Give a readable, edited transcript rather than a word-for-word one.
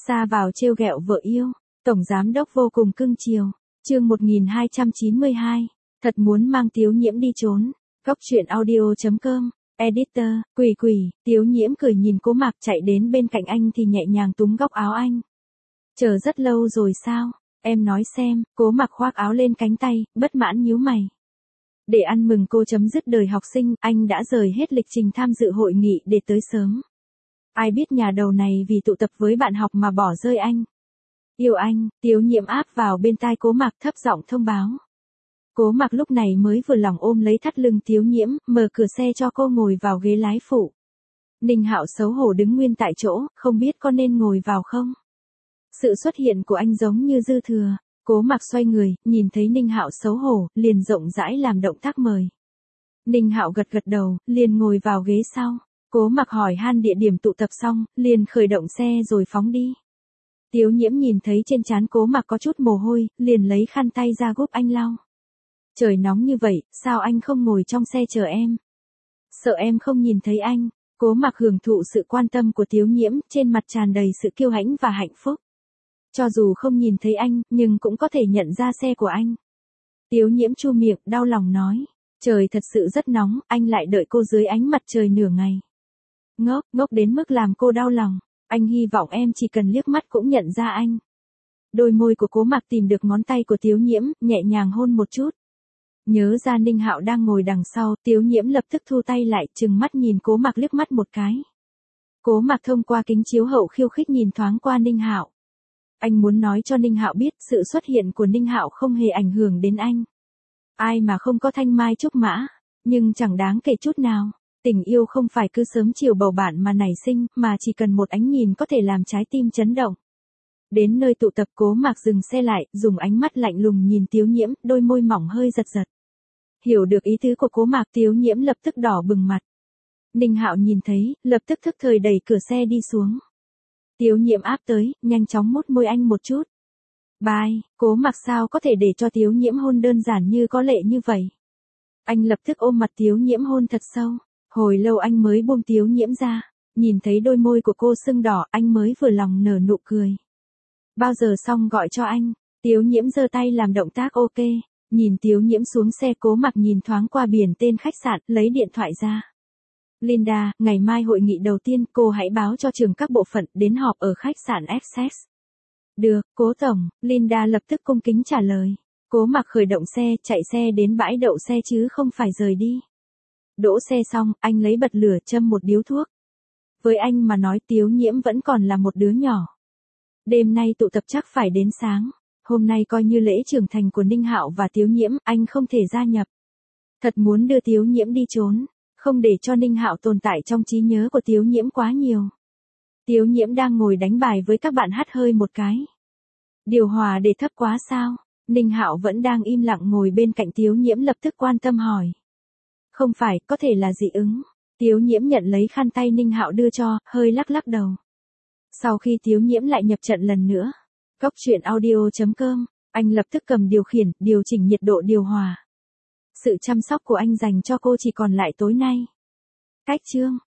Ra vào trêu ghẹo vợ yêu, tổng giám đốc vô cùng cưng chiều. Chương 1292. Thật muốn mang Tiếu Nhiễm đi trốn. Góc truyện audio.com. Editor, Quỷ, Tiếu Nhiễm cười nhìn Cố Mạc chạy đến bên cạnh anh thì nhẹ nhàng túm góc áo anh. Chờ rất lâu rồi sao? Em nói xem. Cố Mạc khoác áo lên cánh tay, bất mãn nhíu mày. Để ăn mừng cô chấm dứt đời học sinh, anh đã rời hết lịch trình tham dự hội nghị để tới sớm. Ai biết nhà đầu này vì tụ tập với bạn học mà bỏ rơi anh. Yêu anh, Tiếu Nhiễm áp vào bên tai Cố Mạc thấp giọng thông báo. Cố Mạc lúc này mới vừa lòng ôm lấy thắt lưng Tiếu Nhiễm, mở cửa xe cho cô ngồi vào ghế lái phụ. Ninh Hạo xấu hổ đứng nguyên tại chỗ, không biết có nên ngồi vào không. Sự xuất hiện của anh giống như dư thừa. Cố Mạc xoay người, nhìn thấy Ninh Hạo xấu hổ, liền rộng rãi làm động tác mời. Ninh Hạo gật đầu, liền ngồi vào ghế sau. Cố Mạc hỏi han địa điểm tụ tập xong, liền khởi động xe rồi phóng đi. Tiếu Nhiễm nhìn thấy trên trán Cố Mạc có chút mồ hôi, liền lấy khăn tay ra giúp anh lau. Trời nóng như vậy, sao anh không ngồi trong xe chờ em? Sợ em không nhìn thấy anh. Cố Mạc hưởng thụ sự quan tâm của Tiếu Nhiễm, trên mặt tràn đầy sự kiêu hãnh và hạnh phúc. Cho dù không nhìn thấy anh, nhưng cũng có thể nhận ra xe của anh. Tiếu Nhiễm chu miệng, đau lòng nói. Trời thật sự rất nóng, anh lại đợi cô dưới ánh mặt trời nửa ngày. Ngốc đến mức làm cô đau lòng. Anh hy vọng em chỉ cần liếc mắt cũng nhận ra anh. Đôi môi của Cố Mạc tìm được ngón tay của Tiếu Nhiễm, nhẹ nhàng hôn một chút. Nhớ ra Ninh Hạo đang ngồi đằng sau, Tiếu Nhiễm lập tức thu tay lại, trừng mắt nhìn Cố Mạc liếc mắt một cái. Cố Mạc thông qua kính chiếu hậu khiêu khích nhìn thoáng qua Ninh Hạo. Anh muốn nói cho Ninh Hạo biết sự xuất hiện của Ninh Hạo không hề ảnh hưởng đến anh. Ai mà không có thanh mai trúc mã, nhưng chẳng đáng kể chút nào. Tình yêu không phải cứ sớm chiều bầu bạn mà nảy sinh, mà chỉ cần một ánh nhìn có thể làm trái tim chấn động. Đến nơi tụ tập, Cố Mạc dừng xe lại, dùng ánh mắt lạnh lùng nhìn Tiếu Nhiễm, đôi môi mỏng hơi giật giật. Hiểu được ý tứ của Cố Mạc, Tiếu Nhiễm lập tức đỏ bừng mặt. Ninh Hạo nhìn thấy, lập tức thức thời đẩy cửa xe đi xuống. Tiếu Nhiễm áp tới, nhanh chóng mút môi anh một chút. Bye. Cố Mạc sao có thể để cho Tiếu Nhiễm hôn đơn giản như có lệ như vậy. Anh lập tức ôm mặt Tiếu Nhiễm hôn thật sâu. Hồi lâu anh mới buông Tiếu Nhiễm ra. Nhìn thấy đôi môi của cô sưng đỏ, anh mới vừa lòng nở nụ cười. Bao giờ xong gọi cho anh. Tiếu Nhiễm giơ tay làm động tác ok. Nhìn Tiếu Nhiễm xuống xe, Cố Mạc nhìn thoáng qua biển tên khách sạn, lấy điện thoại ra. Linda, ngày mai hội nghị đầu tiên, cô hãy báo cho trưởng các bộ phận đến họp ở khách sạn Essex. Được, Cố tổng. Linda lập tức cung kính trả lời. Cố Mạc khởi động xe, chạy xe đến bãi đậu xe chứ không phải rời đi. Đỗ xe xong, anh lấy bật lửa châm một điếu thuốc. Với anh mà nói, Tiếu Nhiễm vẫn còn là một đứa nhỏ. Đêm nay tụ tập chắc phải đến sáng. Hôm nay coi như lễ trưởng thành của Ninh Hạo và Tiếu Nhiễm, anh không thể gia nhập. Thật muốn đưa Tiếu Nhiễm đi trốn, không để cho Ninh Hạo tồn tại trong trí nhớ của Tiếu Nhiễm quá nhiều. Tiếu Nhiễm đang ngồi đánh bài với các bạn, hắt hơi một cái. Điều hòa để thấp quá sao? Ninh Hạo vẫn đang im lặng ngồi bên cạnh Tiếu Nhiễm, lập tức quan tâm hỏi. Không phải, có thể là dị ứng. Tiếu Nhiễm nhận lấy khăn tay Ninh Hạo đưa cho, hơi lắc đầu. Sau khi Tiếu Nhiễm lại nhập trận lần nữa. Góc truyện audio.com, anh lập tức cầm điều khiển, điều chỉnh nhiệt độ điều hòa. Sự chăm sóc của anh dành cho cô chỉ còn lại tối nay. Cách chương.